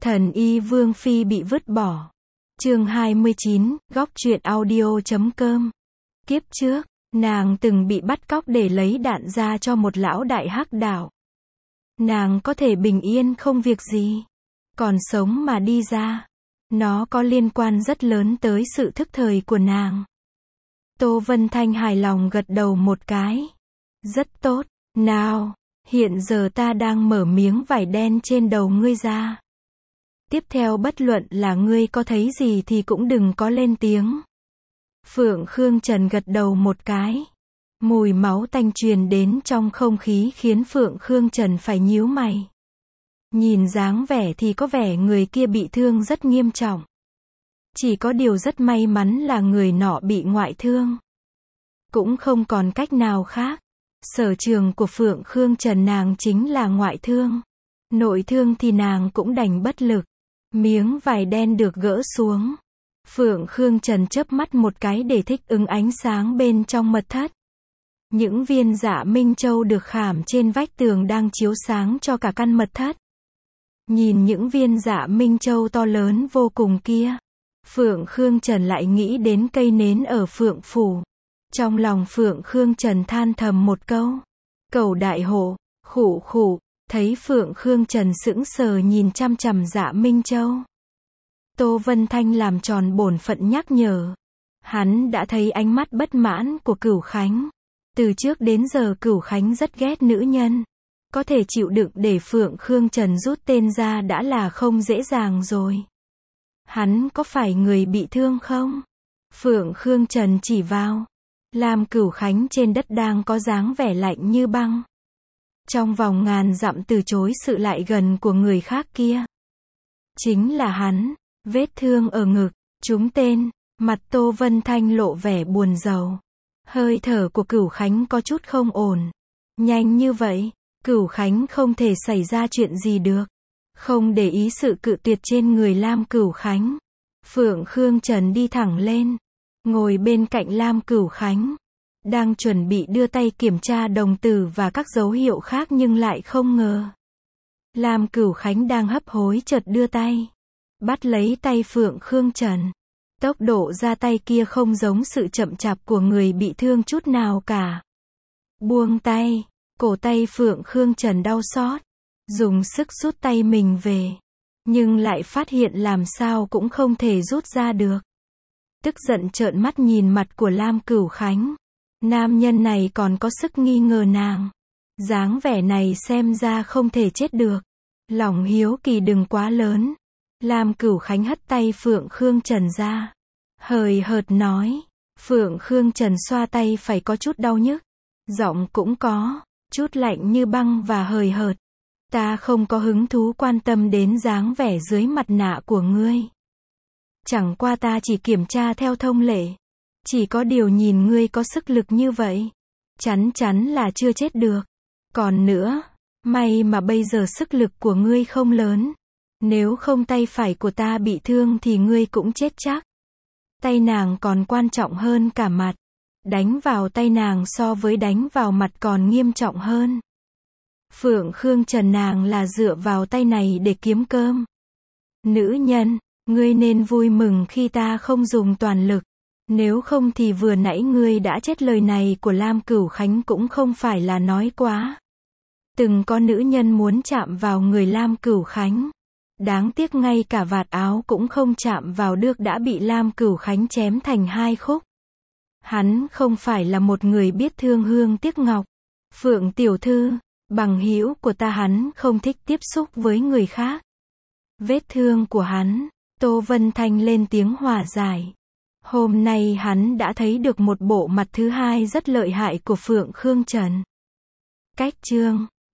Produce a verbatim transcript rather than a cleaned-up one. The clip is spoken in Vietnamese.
Thần y Vương Phi bị vứt bỏ. Chương hai mươi chín, góc truyện audio chấm com. Kiếp trước, nàng từng bị bắt cóc để lấy đạn ra cho một lão đại hắc đạo. Nàng có thể bình yên không việc gì, còn sống mà đi ra. Nó có liên quan rất lớn tới sự thức thời của nàng. Tô Vân Thanh hài lòng gật đầu một cái. Rất tốt, nào, hiện giờ ta đang mở miếng vải đen trên đầu ngươi ra. Tiếp theo bất luận là ngươi có thấy gì thì cũng đừng có lên tiếng. Phượng Khương Trần gật đầu một cái. Mùi máu tanh truyền đến trong không khí khiến Phượng Khương Trần phải nhíu mày. Nhìn dáng vẻ thì có vẻ người kia bị thương rất nghiêm trọng. Chỉ có điều rất may mắn là người nọ bị ngoại thương. Cũng không còn cách nào khác. Sở trường của Phượng Khương Trần nàng chính là ngoại thương. Nội thương thì nàng cũng đành bất lực. Miếng vải đen được gỡ xuống. Phượng Khương Trần chớp mắt một cái để thích ứng ánh sáng bên trong mật thất. Những viên dạ Minh Châu được khảm trên vách tường đang chiếu sáng cho cả căn mật thất. Nhìn những viên dạ Minh Châu to lớn vô cùng kia, Phượng Khương Trần lại nghĩ đến cây nến ở Phượng Phủ. Trong lòng Phượng Khương Trần than thầm một câu. Cẩu đại hộ, khụ khụ, thấy Phượng Khương Trần sững sờ nhìn chăm chằm dạ Minh Châu. Tô Vân Thanh làm tròn bổn phận nhắc nhở. Hắn đã thấy ánh mắt bất mãn của Cửu Khánh. Từ trước đến giờ Cửu Khánh rất ghét nữ nhân. Có thể chịu đựng để Phượng Khương Trần rút tên ra đã là không dễ dàng rồi. Hắn có phải người bị thương không? Phượng Khương Trần chỉ vào. Làm Cửu Khánh trên đất đang có dáng vẻ lạnh như băng. Trong vòng ngàn dặm từ chối sự lại gần của người khác kia. Chính là hắn, vết thương ở ngực, trúng tên, mặt Tô Vân Thanh lộ vẻ buồn rầu. Hơi thở của Cửu Khánh có chút không ổn. Nhanh như vậy, Cửu Khánh không thể xảy ra chuyện gì được. Không để ý sự cự tuyệt trên người Lam Cửu Khánh. Phượng Khương Trần đi thẳng lên. Ngồi bên cạnh Lam Cửu Khánh. Đang chuẩn bị đưa tay kiểm tra đồng tử và các dấu hiệu khác nhưng lại không ngờ. Lam Cửu Khánh đang hấp hối chợt đưa tay. Bắt lấy tay Phượng Khương Trần. Tốc độ ra tay kia không giống sự chậm chạp của người bị thương chút nào cả. Buông tay. Cổ tay Phượng Khương Trần đau xót. Dùng sức rút tay mình về. Nhưng lại phát hiện làm sao cũng không thể rút ra được. Tức giận trợn mắt nhìn mặt của Lam Cửu Khánh. Nam nhân này còn có sức nghi ngờ nàng. Dáng vẻ này xem ra không thể chết được. Lòng hiếu kỳ đừng quá lớn. Lam Cửu Khánh hất tay Phượng Khương Trần ra. Hời hợt nói. Phượng Khương Trần xoa tay phải có chút đau nhức. Giọng cũng có chút lạnh như băng và hời hợt. Ta không có hứng thú quan tâm đến dáng vẻ dưới mặt nạ của ngươi. Chẳng qua ta chỉ kiểm tra theo thông lệ. Chỉ có điều nhìn ngươi có sức lực như vậy. Chắn chắn là chưa chết được. Còn nữa, may mà bây giờ sức lực của ngươi không lớn. Nếu không tay phải của ta bị thương thì ngươi cũng chết chắc. Tay nàng còn quan trọng hơn cả mặt. Đánh vào tay nàng so với đánh vào mặt còn nghiêm trọng hơn. Phượng Khương Trần nàng là dựa vào tay này để kiếm cơm. Nữ nhân, ngươi nên vui mừng khi ta không dùng toàn lực. Nếu không thì vừa nãy ngươi đã chết. Lời này của Lam Cửu Khánh cũng không phải là nói quá. Từng có nữ nhân muốn chạm vào người Lam Cửu Khánh. Đáng tiếc ngay cả vạt áo cũng không chạm vào được đã bị Lam Cửu Khánh chém thành hai khúc. Hắn không phải là một người biết thương hương tiếc ngọc. Phượng tiểu thư, bằng hữu của ta hắn không thích tiếp xúc với người khác. Vết thương của hắn, Tô Vân Thanh lên tiếng hòa giải. Hôm nay hắn đã thấy được một bộ mặt thứ hai rất lợi hại của Phượng Khương Trần. Cách chương